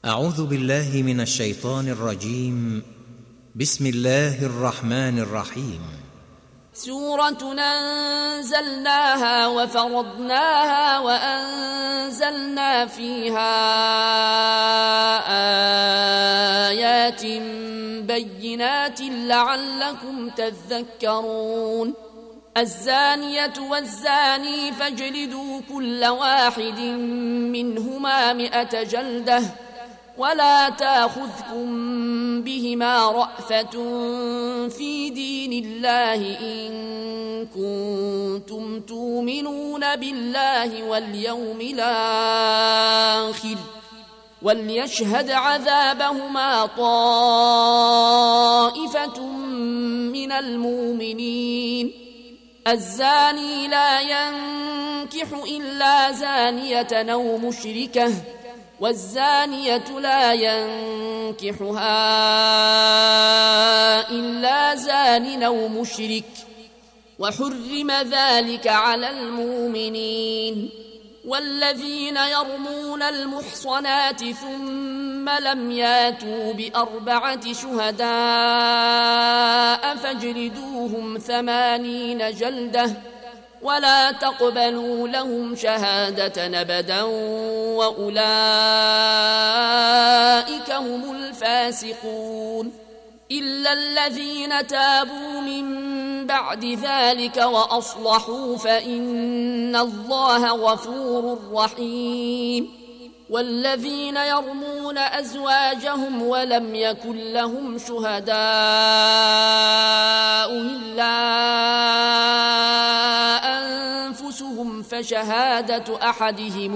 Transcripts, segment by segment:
أعوذ بالله من الشيطان الرجيم. بسم الله الرحمن الرحيم. سورة أنزلناها وفرضناها وأنزلنا فيها آيات بينات لعلكم تذكرون. الزانية والزاني فاجلدوا كل واحد منهما 100 جلدة ولا تأخذكم بهما رأفة في دين الله إن كنتم تؤمنون بالله واليوم الآخر وليشهد عذابهما طائفة من المؤمنين. الزاني لا ينكح إلا زانية أو مشركة والزانية لا ينكحها إلا زان أو مشرك وحرم ذلك على المؤمنين. والذين يرمون المحصنات ثم لم ياتوا ب4 شهداء فاجلدوهم 80 جلدة ولا تقبلوا لهم شهادة أبدا وأولئك هم الفاسقون. إلا الذين تابوا من بعد ذلك وأصلحوا فإن الله غفور رحيم. والذين يرمون أزواجهم ولم يكن لهم شهداء إلا أنفسهم فشهادة أحدهم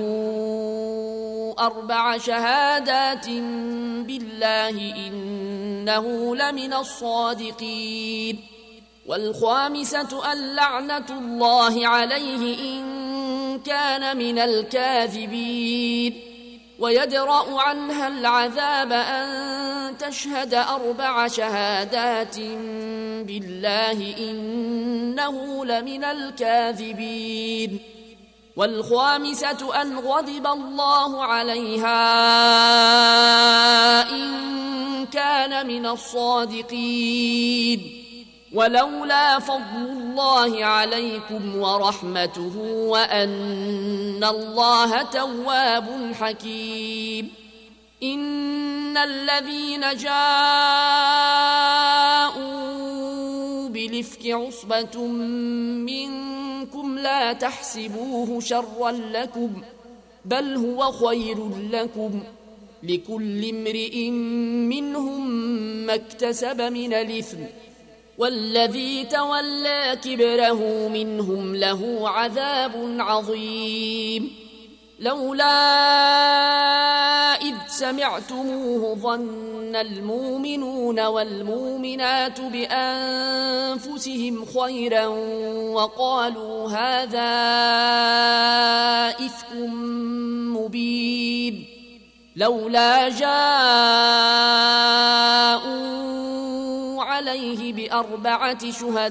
4 شهادات بالله إنه لمن الصادقين. والخامسة أن لعنة الله عليه إن كان من الكاذبين. ويدرأ عنها العذاب أن تشهد 4 شهادات بالله إنه لمن الكاذبين. والخامسة أن غضب الله عليها إن كان من الصادقين. ولولا فضل الله عليكم ورحمته وأن الله تواب حكيم. إن الذين جاءوا بالإفك عصبة منكم لا تحسبوه شرا لكم بل هو خير لكم لكل امرئ منهم ما اكتسب من الإثم والذي تولى كبره منهم له عذاب عظيم. لولا إذ سمعتموه ظن المؤمنون والمؤمنات بأنفسهم خيرا وقالوا هذا إفك مبين. لولا جاءوا عليه ب4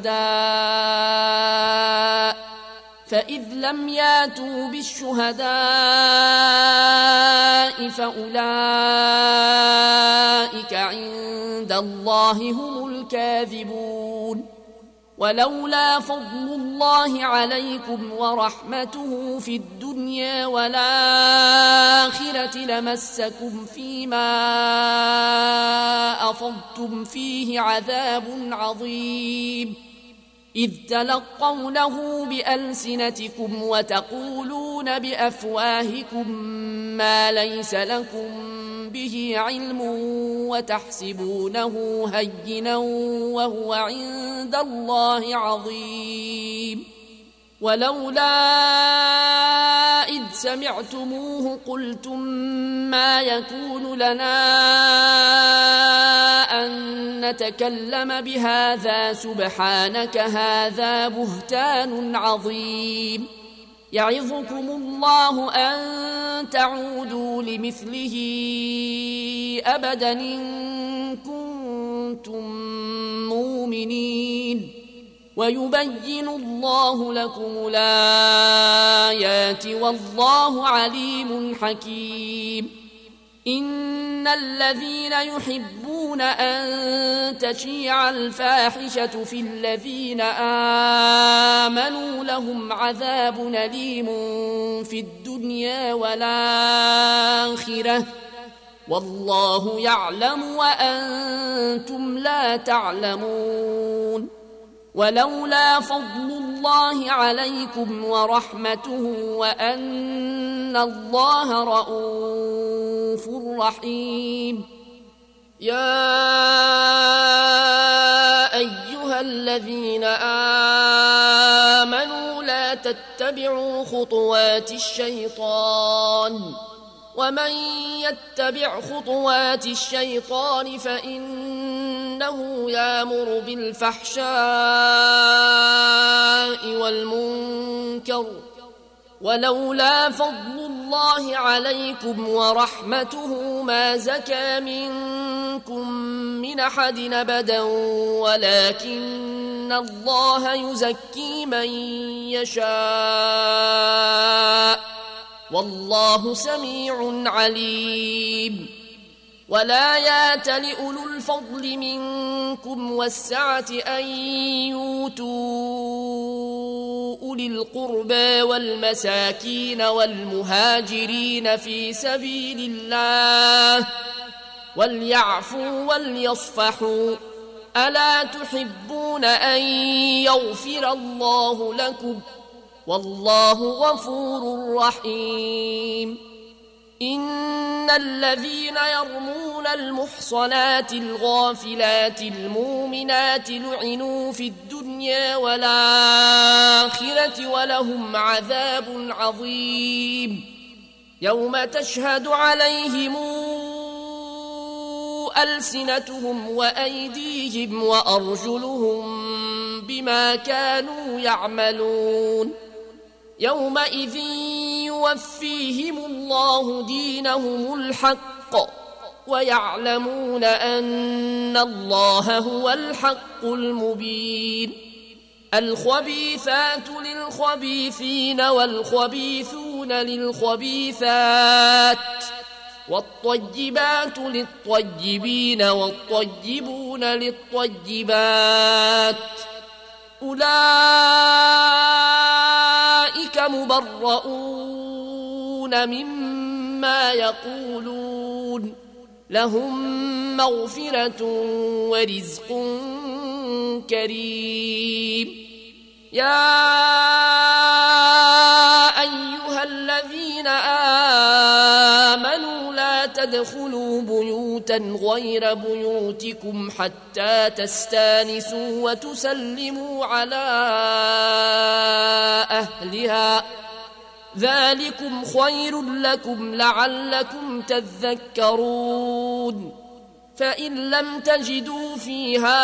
شهداء فإذ لم ياتوا بالشهداء فأولئك عند الله هم الكاذبون. ولولا فضل الله عليكم ورحمته في الدنيا والآخرة لمسكم فيما أفضتم فيه عذاب عظيم. إذ تلقونه بألسنتكم وتقولون بأفواهكم ما ليس لكم به علم وتحسبونه هينا وهو عند الله عظيم. ولولا إذ سمعتموه قلتم ما يكون لنا أن نتكلم بهذا سبحانك هذا بهتان عظيم. يعظكم الله أن تعودوا لمثله أبدا إن كنتم مؤمنين ويبين الله لكم الآيات والله عليم حكيم. الذين يحبون أن تشيع الفاحشة في الذين آمنوا لهم عذاب أليم في الدنيا والآخرة والله يعلم وأنتم لا تعلمون. ولولا فضل الله عليكم ورحمته وأن الله رؤوف رحيم. يا أيها الذين آمنوا لا تتبعوا خطوات الشيطان ومن يتبع خطوات الشيطان فإنه يأمر بالفحشاء والمنكر ولولا فضل الله عليكم ورحمته ما زكى منكم من أحد أبدا ولكن الله يزكي من يشاء والله سميع عليم. ولا يات لأولو الفضل منكم والسعة أن يؤتوا أولي القربى والمساكين والمهاجرين في سبيل الله وليعفوا وليصفحوا ألا تحبون أن يغفر الله لكم والله غفور رحيم. إن الذين يرمون المحصنات الغافلات المؤمنات لعنوا في الدنيا والآخرة ولهم عذاب عظيم. يوم تشهد عليهم ألسنتهم وأيديهم وأرجلهم بما كانوا يعملون. يومئذ يوفيهم الله دينهم الحق ويعلمون أن الله هو الحق المبين. الخبيثات للخبيثين والخبيثون للخبيثات والطيبات للطيبين والطيبون للطيبات أولئك مبرؤون مما يقولون لهم مغفرة ورزق كريم. يا أيها الذين آمنوا لا تدخلوا بيوتا غير بيوتكم حتى تستانسوا وتسلموا على أهلها ذلكم خير لكم لعلكم تذكرون. فإن لم تجدوا فيها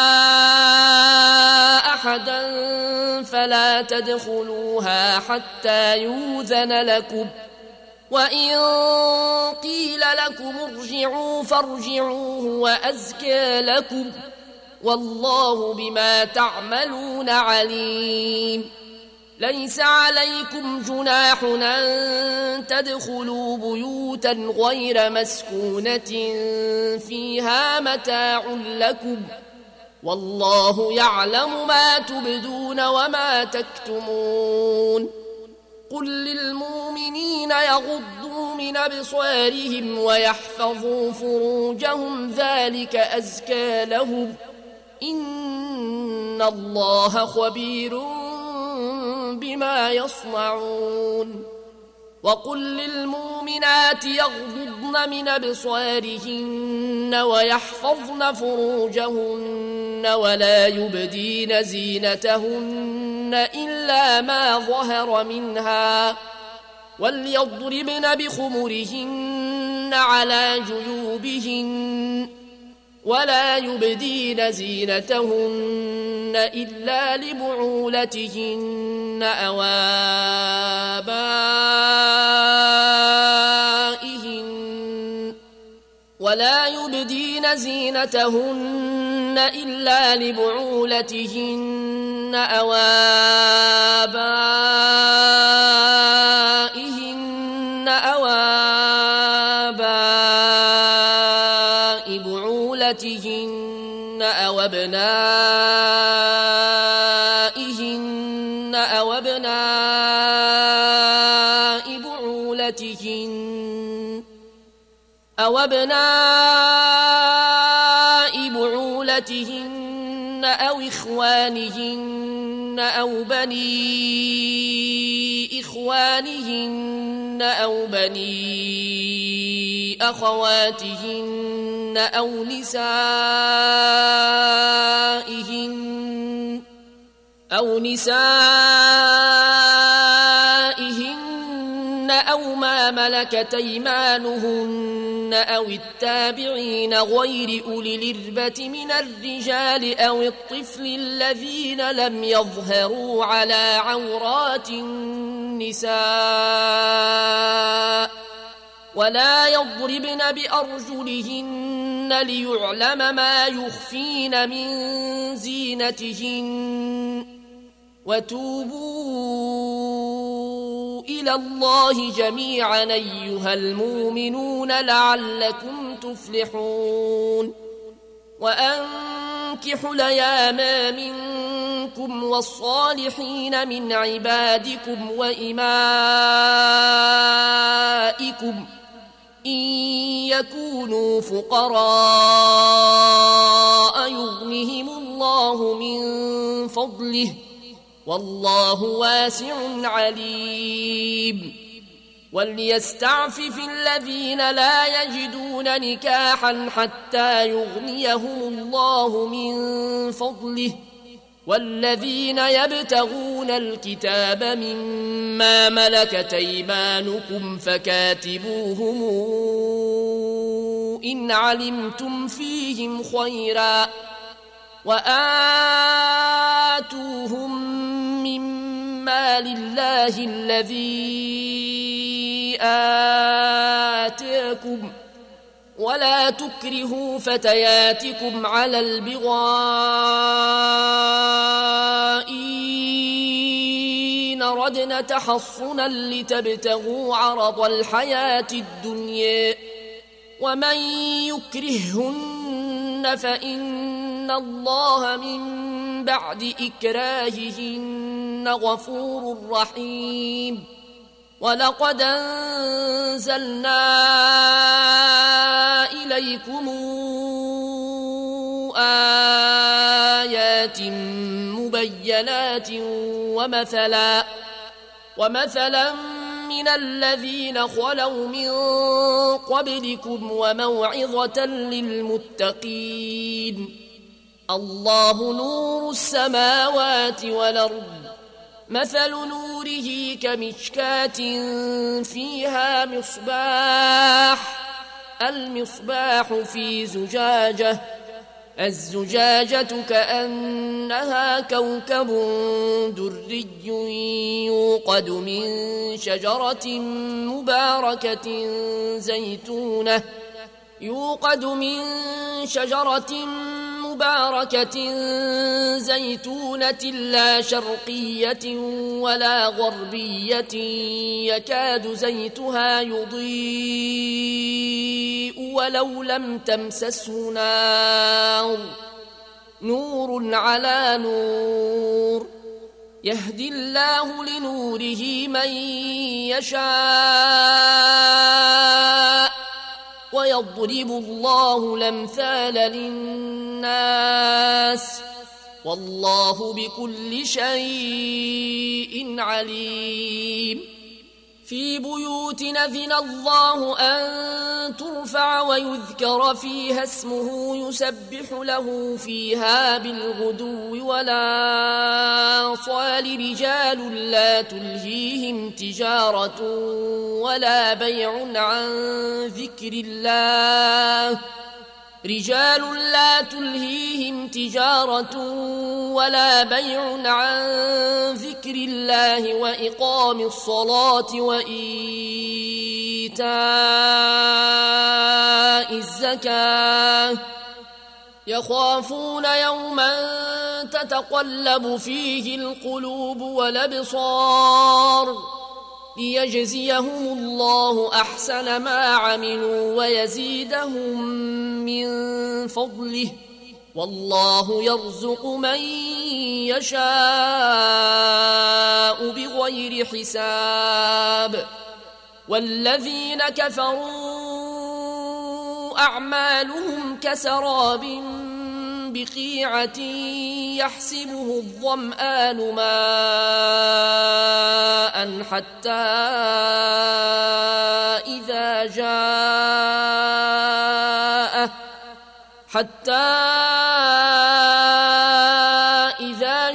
أحدا فلا تدخلوها حتى يؤذن لكم وإن قيل لكم ارجعوا فارجعوا وأزكى لكم والله بما تعملون عليم. ليس عليكم جناح أن تدخلوا بيوتا غير مسكونة فيها متاع لكم والله يعلم ما تبدون وما تكتمون. قل للمؤمنين يغضوا من أبصارهم ويحفظوا فروجهم ذلك أزكى لهم إن الله خبير بما يصنعون. وقل للمؤمنات يغضضن من أبصارهن ويحفظن فروجهن ولا يبدين زينتهن إلا ما ظهر منها وليضربن بخمرهن على جيوبهن ولا يبدين زينتهن إلا لبعولتهن أو آبائهن ولا يبدين زينتهن إلا لبعولتهن أو آبائهن أو آباء بعولتهن أو أبنائهن أو أبناء بعولتهن أو إخوانهن أو بني إخوانهن أو بني أخواتهن أو نسائهن أو ما ملكت أيمانهن أو التابعين غير أولي الإربة من الرجال أو الطفل الذين لم يظهروا على عورات النساء ولا يضربن بأرجلهن ليعلم ما يخفين من زينتهن وتوبوا إلى الله جميعا أيها المؤمنون لعلكم تفلحون وأنكحوا الأيام منكم والصالحين من عبادكم وإمائكم إن يكونوا فقراء يغنهم الله من فضله والله واسع عليم وليستعفف الذين لا يجدون نكاحا حتى يغنيهم الله من فضله والذين يبتغون الكتاب مما ملكت أيمانكم فكاتبوهم إن علمتم فيهم خيرا وآتوهم مما لله الذي آتاكم ولا تكرهوا فتياتكم على البغاء إن ردنا تحصنا لتبتغوا عرض الحياة الدنيا ومن يكرههن فإن الله من بعد إكراههن غفور رحيم ولقد أنزلنا إليكم آيات مبينات ومثلا من الذين خلوا من قبلكم وموعظة للمتقين الله نور السماوات والأرض مثل نوره كمشكاة فيها المصباح في زجاجة الزجاجة كأنها كوكب دري يوقد من شجرة مباركة زيتونة لا شرقية ولا غربية يكاد زيتها يضيء ولو لم تمسسه نور على نور يهدي الله لنوره من يشاء ويضرب الله الأمثال للناس والله بكل شيء عليم في بيوت أذن الله أن ترفع ويذكر فيها اسمه يسبح له فيها بالغدو والآصال رجال لا تلهيهم تجارة ولا بيع عن ذكر الله وإقام الصلاة وإيتاء الزكاة يخافون يوما تتقلب فيه القلوب والأبصار ليجزيهم الله أحسن ما عملوا ويزيدهم من فضله، والله يرزق من يشاء بغير حساب. والذين كفروا أعمالهم كسراب بقيعة يحسبه الظمآن ماء حتى إذا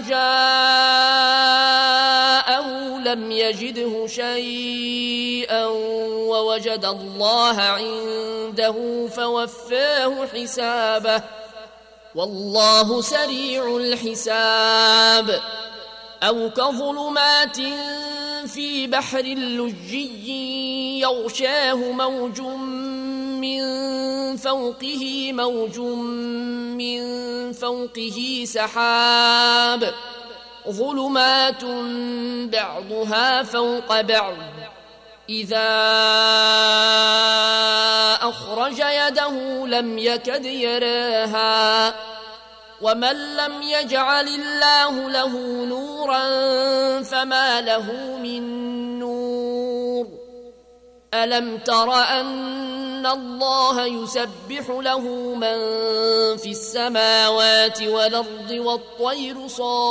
جاءه لم يجده شيئا ووجد الله عنده فوفاه حسابه، والله سريع الحساب. أو كظلمات في بحر لجي يغشاه موج من فوقه موج من فوقه سحاب، ظلمات بعضها فوق بعض، إذا أخرج يده لم يكد يراها. ومن لم يجعل الله له نورا فما له من نور. ألم تر أن الله يسبح له من في السماوات والأرض والطير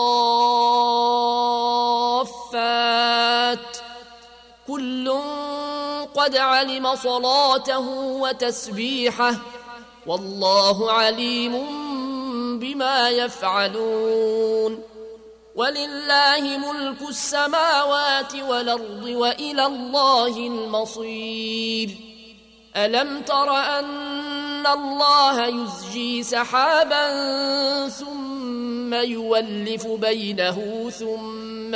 صافات، كل قد علم صلاته وتسبيحه، والله عليم بما يفعلون. ولله ملك السماوات والأرض وإلى الله المصير. ألم تر أن الله يزجي سحابا ثم يولف بينه ثم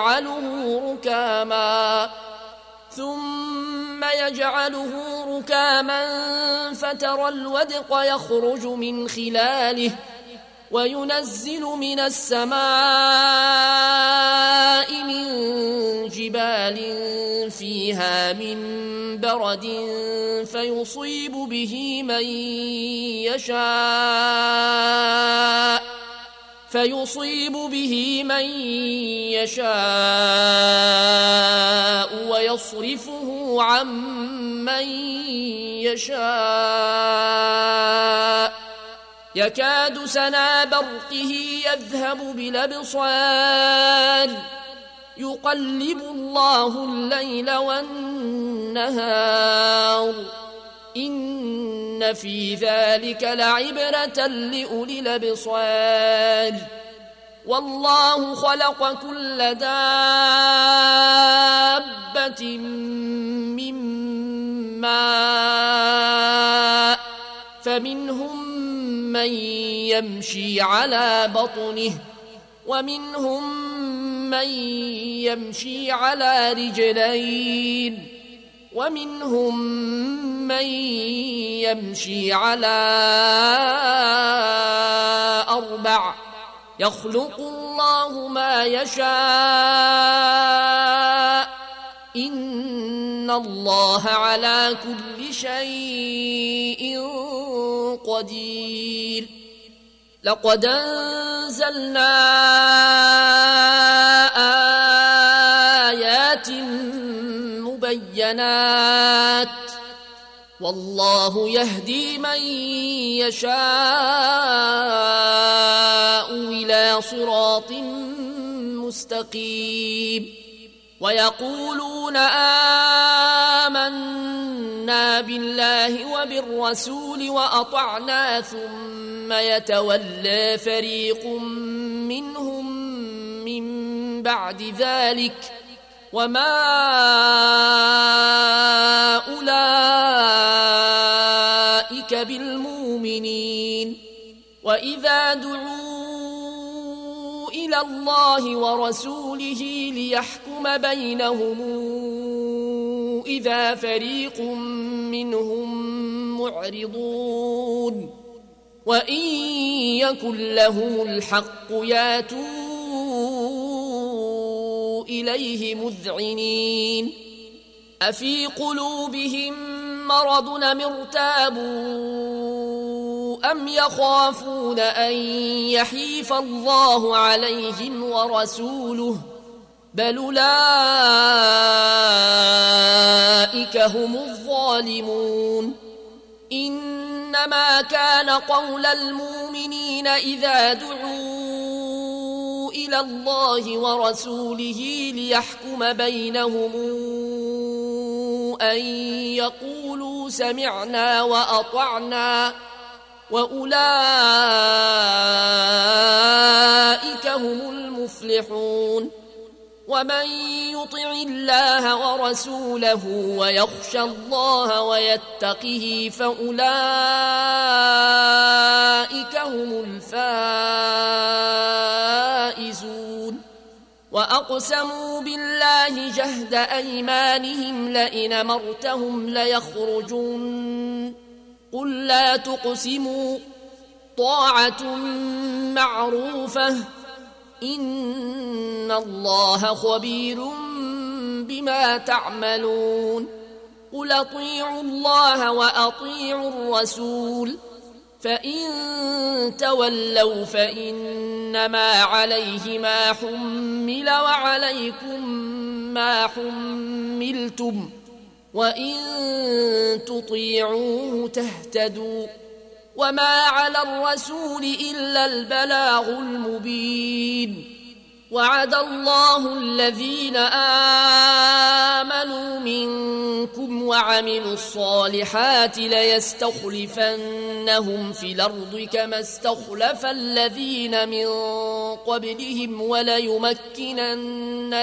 يجعله ركاما فترى الودق يخرج من خلاله، وينزل من السماء من جبال فيها من برد فيصيب به من يشاء ويصرفه عن من يشاء، يكاد سنا برقه يذهب بالأبصار، يقلب الله الليل والنهار، إن في ذلك لعبرة لأولي الأبصار. والله خلق كل دابة من ماء، فمنهم من يمشي على بطنه ومنهم من يمشي على رجلين ومنهم من يمشي على 4، يخلق الله ما يشاء، إن الله على كل شيء قدير. لقد أنزلنا آيات مبينات، والله يهدي من يشاء إلى صراط مستقيم. ويقولون آمنا بالله وبالرسول وأطعنا ثم يتولى فريق منهم من بعد ذلك، وما أولئك بالمؤمنين. وإذا دعوا إلى الله ورسوله ليحكم بينهم إذا فريق منهم معرضون، وإن يكن لهم الحق ياتوا إليه مذعنين. أفي قلوبهم مرض أم ارتابوا أم يخافون أن يحيف الله عليهم ورسوله بل أولئك هم الظالمون إنما كان قول المؤمنين إذا دعوا إلى الله ورسوله ليحكم بينهم أن يقولوا سمعنا وأطعنا وأولئك هم المفلحون ومن يطع الله ورسوله ويخشى الله ويتقه فأولئك هم الفائزون وأقسموا بالله جهد أيمانهم لئن أمرتهم ليخرجون قل لا تقسموا طاعة معروفة إن الله خبير بما تعملون قل أطيعوا الله وأطيعوا الرسول فإن تولوا فإنما عليه ما حمل وعليكم ما حملتم وإن تطيعوه تهتدوا وما على الرسول إلا البلاغ المبين وعد الله الذين آمنوا منكم وعملوا الصالحات ليستخلفنهم في الأرض كما استخلف الذين من قبلهم وليمكنن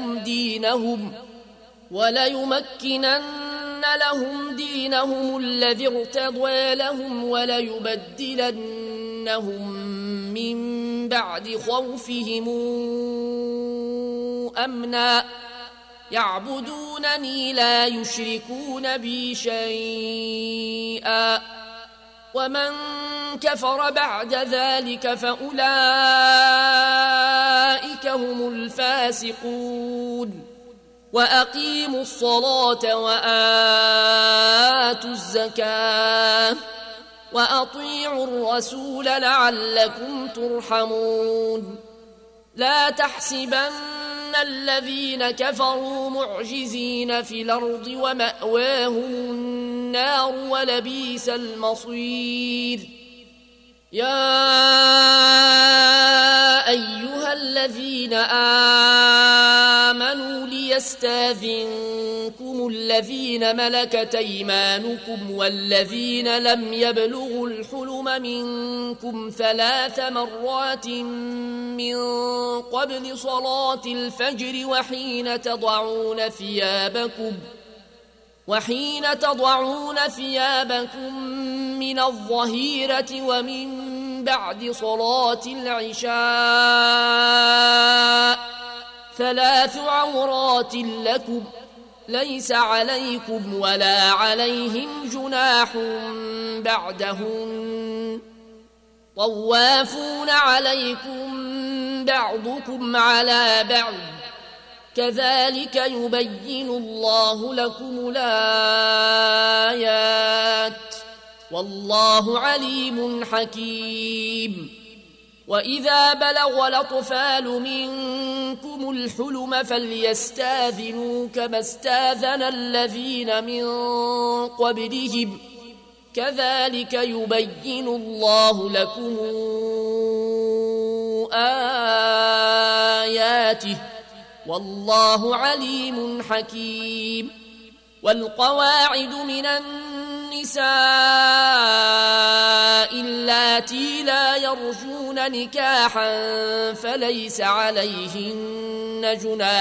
لهم دينهم الذي ارتضى لهم وليبدلنهم من بعد خوفهم أمنا يعبدونني لا يشركون بي شيئا ومن كفر بعد ذلك فأولئك هم الفاسقون وأقيموا الصلاة وآتوا الزكاة وأطيعوا الرسول لعلكم ترحمون لا تحسبن الذين كفروا معجزين في الأرض ومأواهم النار ولبئس المصير يا أيها الذين آمنوا ليستاذنكم الذين ملكت أيمانكم والذين لم يبلغوا الحلم منكم 3 مرات من قبل صلاة الفجر وحين تضعون ثيابكم من الظهيرة ومن بعد صلاة العشاء 3 عورات لكم ليس عليكم ولا عليهم جناح بعدهن طوافون عليكم بعضكم على بعض كذلك يبين الله لكم الآيات والله عليم حكيم وإذا بلغ الأطفال منكم الحلم فليستاذنوا كما استاذن الذين من قبلهم كذلك يبين الله لكم آياته والله عليم حكيم والقواعد من النساء اللاتي لا يرجون نكاحا فليس عليهن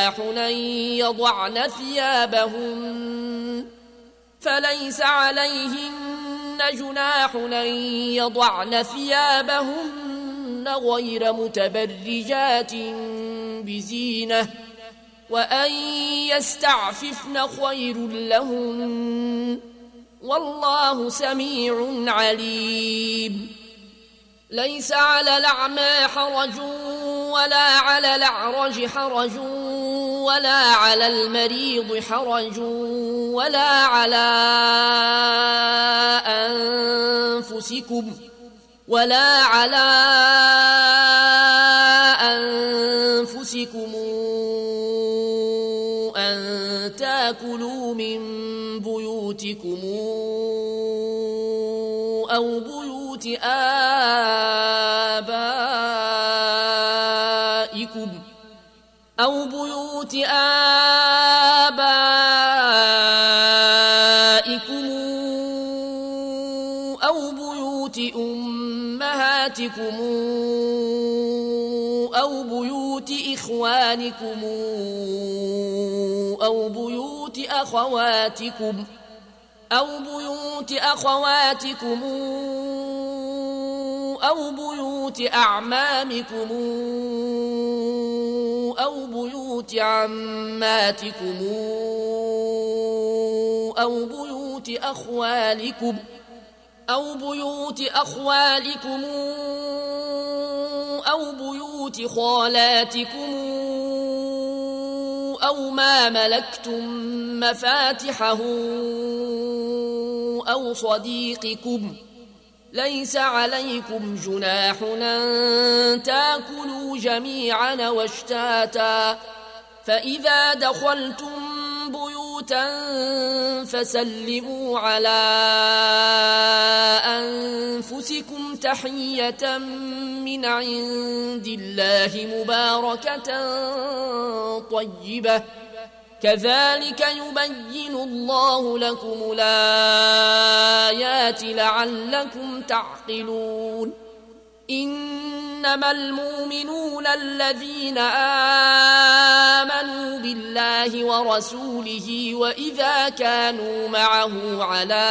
جناح أن يضعن ثيابهن غير متبرجات بزينة وأن يستعففن خير لهن والله سميع عليم ليس على الأعمى حرج ولا على الأعرج حرج ولا على المريض حرج ولا على أنفسكم أن تأكلوا من بيوتكم أو بيوت آبائكم أو بيوت أمهاتكم أو بيوت إخوانكم أو بيوت أخواتكم أو بيوت أعمامكم أو بيوت عماتكم أو بيوت أخوالكم أو بيوت خالاتكم أو ما ملكتم مفاتحه أو صديقكم. ليس عليكم جناح أن تأكلوا جميعا واشتاتا، فإذا دخلتم بيوتا فسلموا على أنفسكم تحية من عند الله مباركة طيبة، كذلك يبين الله لكم الآيات لعلكم تعقلون. إنما المؤمنون الذين آمنوا بالله ورسوله وإذا كانوا معه على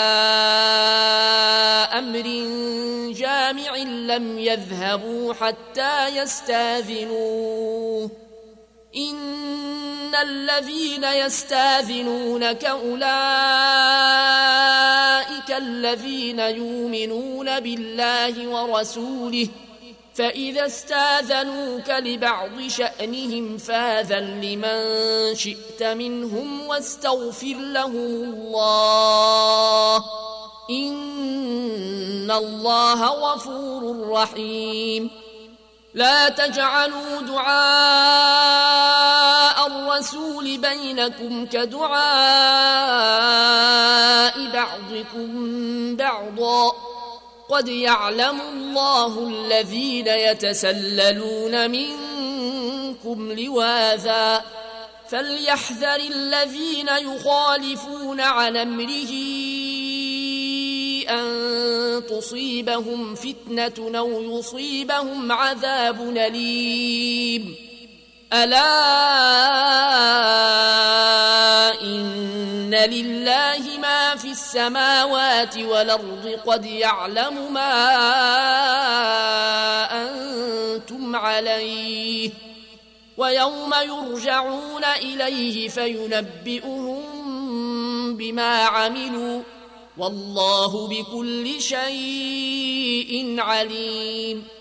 أمر جامع لم يذهبوا حتى يستاذنوه. إن الذين يستاذنونك أولئك الذين يؤمنون بالله ورسوله، فإذا استاذنوك لبعض شأنهم فاذن لمن شئت منهم واستغفر لهم الله، إن الله غفور رحيم. لا تجعلوا دعاء الرسول بينكم كدعاء بعضكم بعضا، قد يعلم الله الذين يتسللون منكم لواذا، فليحذر الذين يخالفون عن أمره أن تصيبهم فتنة أو يصيبهم عذاب أليم. ألا إن لله ما في السماوات والأرض، قد يعلم ما أنتم عليه، ويوم يرجعون إليه فينبئهم بما عملوا، والله بكل شيء عليم.